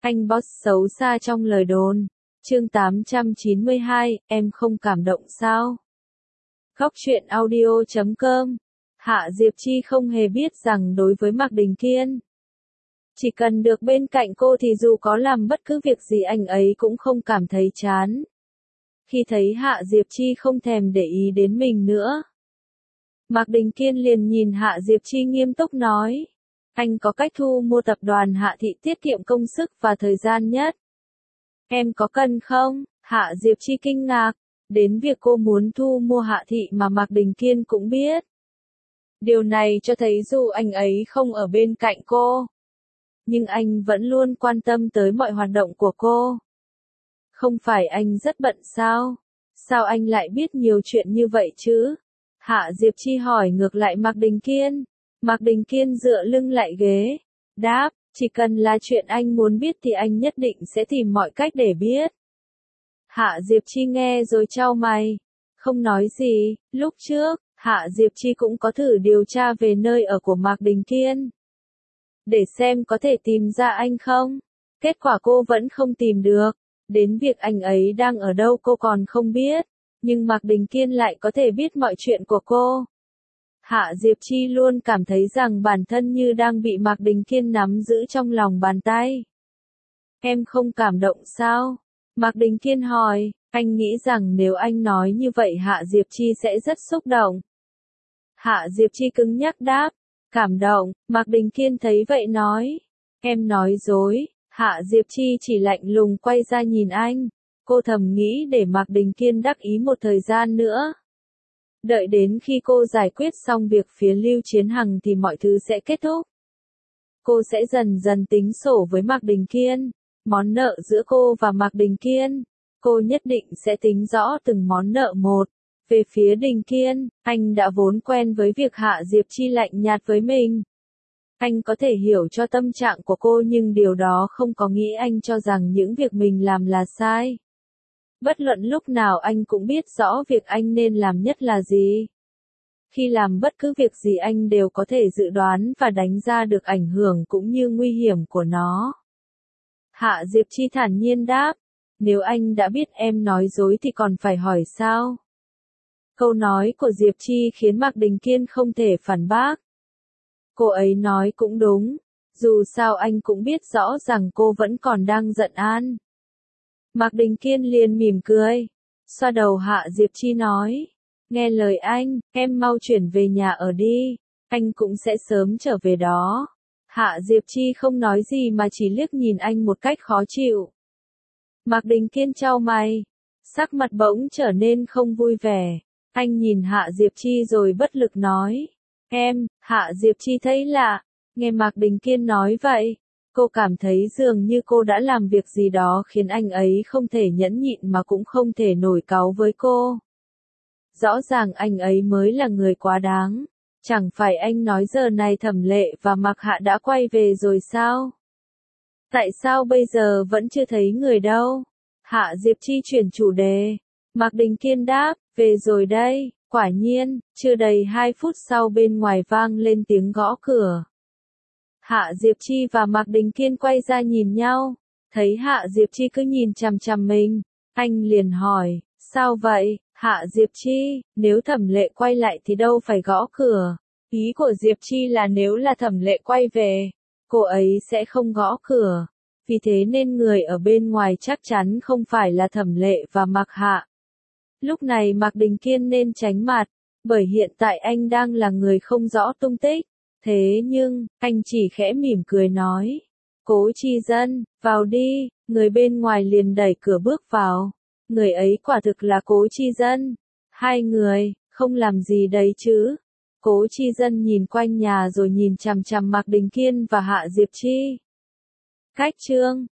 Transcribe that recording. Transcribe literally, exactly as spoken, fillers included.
Anh boss xấu xa trong lời đồn. Chương tám trăm chín mươi hai, em không cảm động sao? Góc truyện audio chấm com. Hạ Diệp Chi không hề biết rằng đối với Mạc Đình Kiên, chỉ cần được bên cạnh cô thì dù có làm bất cứ việc gì anh ấy cũng không cảm thấy chán. Khi thấy Hạ Diệp Chi không thèm để ý đến mình nữa, Mạc Đình Kiên liền nhìn Hạ Diệp Chi nghiêm túc nói, anh có cách thu mua tập đoàn Hạ Thị tiết kiệm công sức và thời gian nhất. Em có cần không? Hạ Diệp Chi kinh ngạc, đến việc cô muốn thu mua Hạ Thị mà Mạc Đình Kiên cũng biết. Điều này cho thấy dù anh ấy không ở bên cạnh cô, nhưng anh vẫn luôn quan tâm tới mọi hoạt động của cô. Không phải anh rất bận sao? Sao anh lại biết nhiều chuyện như vậy chứ? Hạ Diệp Chi hỏi ngược lại Mạc Đình Kiên. Mạc Đình Kiên dựa lưng lại ghế, đáp, chỉ cần là chuyện anh muốn biết thì anh nhất định sẽ tìm mọi cách để biết. Hạ Diệp Chi nghe rồi chau mày, không nói gì. Lúc trước, Hạ Diệp Chi cũng có thử điều tra về nơi ở của Mạc Đình Kiên, để xem có thể tìm ra anh không. Kết quả cô vẫn không tìm được. Đến việc anh ấy đang ở đâu cô còn không biết, nhưng Mạc Đình Kiên lại có thể biết mọi chuyện của cô. Hạ Diệp Chi luôn cảm thấy rằng bản thân như đang bị Mạc Đình Kiên nắm giữ trong lòng bàn tay. Em không cảm động sao? Mạc Đình Kiên hỏi, anh nghĩ rằng nếu anh nói như vậy Hạ Diệp Chi sẽ rất xúc động. Hạ Diệp Chi cứng nhắc đáp, cảm động. Mạc Đình Kiên thấy vậy nói, em nói dối. Hạ Diệp Chi chỉ lạnh lùng quay ra nhìn anh. Cô thầm nghĩ để Mạc Đình Kiên đắc ý một thời gian nữa. Đợi đến khi cô giải quyết xong việc phía Lưu Chiến Hằng thì mọi thứ sẽ kết thúc. Cô sẽ dần dần tính sổ với Mạc Đình Kiên. Món nợ giữa cô và Mạc Đình Kiên, cô nhất định sẽ tính rõ từng món nợ một. Về phía Đình Kiên, anh đã vốn quen với việc Hạ Diệp Chi lạnh nhạt với mình. Anh có thể hiểu cho tâm trạng của cô nhưng điều đó không có nghĩa anh cho rằng những việc mình làm là sai. Bất luận lúc nào anh cũng biết rõ việc anh nên làm nhất là gì. Khi làm bất cứ việc gì anh đều có thể dự đoán và đánh ra được ảnh hưởng cũng như nguy hiểm của nó. Hạ Diệp Chi thản nhiên đáp, nếu anh đã biết em nói dối thì còn phải hỏi sao? Câu nói của Diệp Chi khiến Mạc Đình Kiên không thể phản bác. Cô ấy nói cũng đúng, dù sao anh cũng biết rõ rằng cô vẫn còn đang giận An. Mạc Đình Kiên liền mỉm cười, xoa đầu Hạ Diệp Chi nói, nghe lời anh, em mau chuyển về nhà ở đi, anh cũng sẽ sớm trở về đó. Hạ Diệp Chi không nói gì mà chỉ liếc nhìn anh một cách khó chịu. Mạc Đình Kiên chau mày, sắc mặt bỗng trở nên không vui vẻ. Anh nhìn Hạ Diệp Chi rồi bất lực nói, em. Hạ Diệp Chi thấy lạ, nghe Mạc Đình Kiên nói vậy, cô cảm thấy dường như cô đã làm việc gì đó khiến anh ấy không thể nhẫn nhịn mà cũng không thể nổi cáu với cô. Rõ ràng anh ấy mới là người quá đáng. Chẳng phải anh nói giờ này Thẩm Lệ và Mạc Hạ đã quay về rồi sao? Tại sao bây giờ vẫn chưa thấy người đâu? Hạ Diệp Chi chuyển chủ đề. Mạc Đình Kiên đáp, về rồi đây. Quả nhiên, chưa đầy hai phút sau bên ngoài vang lên tiếng gõ cửa. Hạ Diệp Chi và Mạc Đình Kiên quay ra nhìn nhau. Thấy Hạ Diệp Chi cứ nhìn chằm chằm mình, anh liền hỏi, sao vậy? Hạ Diệp Chi, nếu Thẩm Lệ quay lại thì đâu phải gõ cửa. Ý của Diệp Chi là nếu là Thẩm Lệ quay về, cô ấy sẽ không gõ cửa. Vì thế nên người ở bên ngoài chắc chắn không phải là Thẩm Lệ và Mạc Hạ. Lúc này Mạc Đình Kiên nên tránh mặt, bởi hiện tại anh đang là người không rõ tung tích. Thế nhưng, anh chỉ khẽ mỉm cười nói, Cố Chi Dân, vào đi. Người bên ngoài liền đẩy cửa bước vào. Người ấy quả thực là Cố Chi Dân. Hai người, không làm gì đấy chứ? Cố Chi Dân nhìn quanh nhà rồi nhìn chằm chằm Mạc Đình Kiên và Hạ Diệp Chi. Cách chương